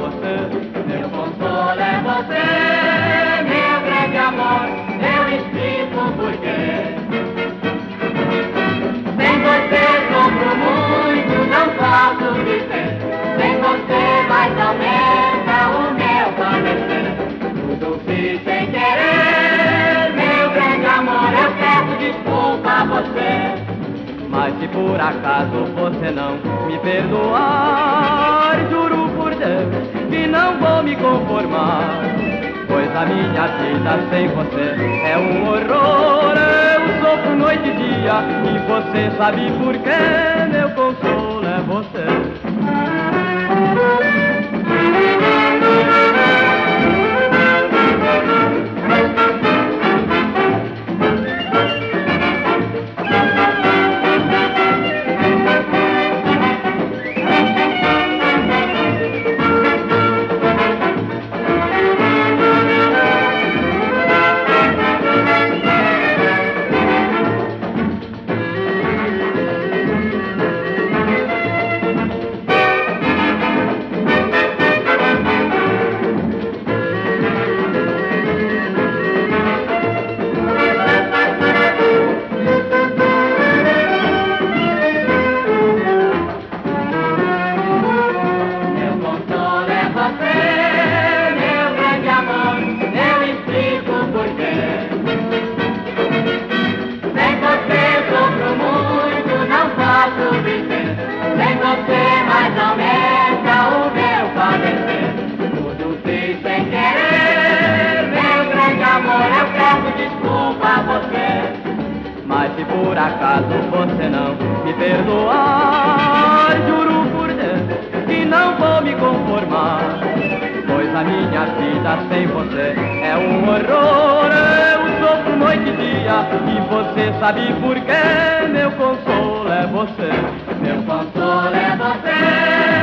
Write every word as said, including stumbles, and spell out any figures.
você. Meu consolo é você, meu grande amor, eu explico porquê. Sem você sofro muito, não posso viver. Sem você mais aumenta o meu padecer. Tudo fiz sem querer, meu grande amor, eu peço desculpa a você. Mas se por acaso você não me perdoar, juro por Deus que não vou me conformar. Pois a minha vida sem você é um horror. Eu sofro noite e dia e você sabe por quê. Meu consolo é você. Mas se por acaso você não me perdoar, juro por Deus que não vou me conformar. Pois a minha vida sem você é um horror. Eu sofro noite e dia e você sabe por quê. Meu consolo é você, meu consolo é você.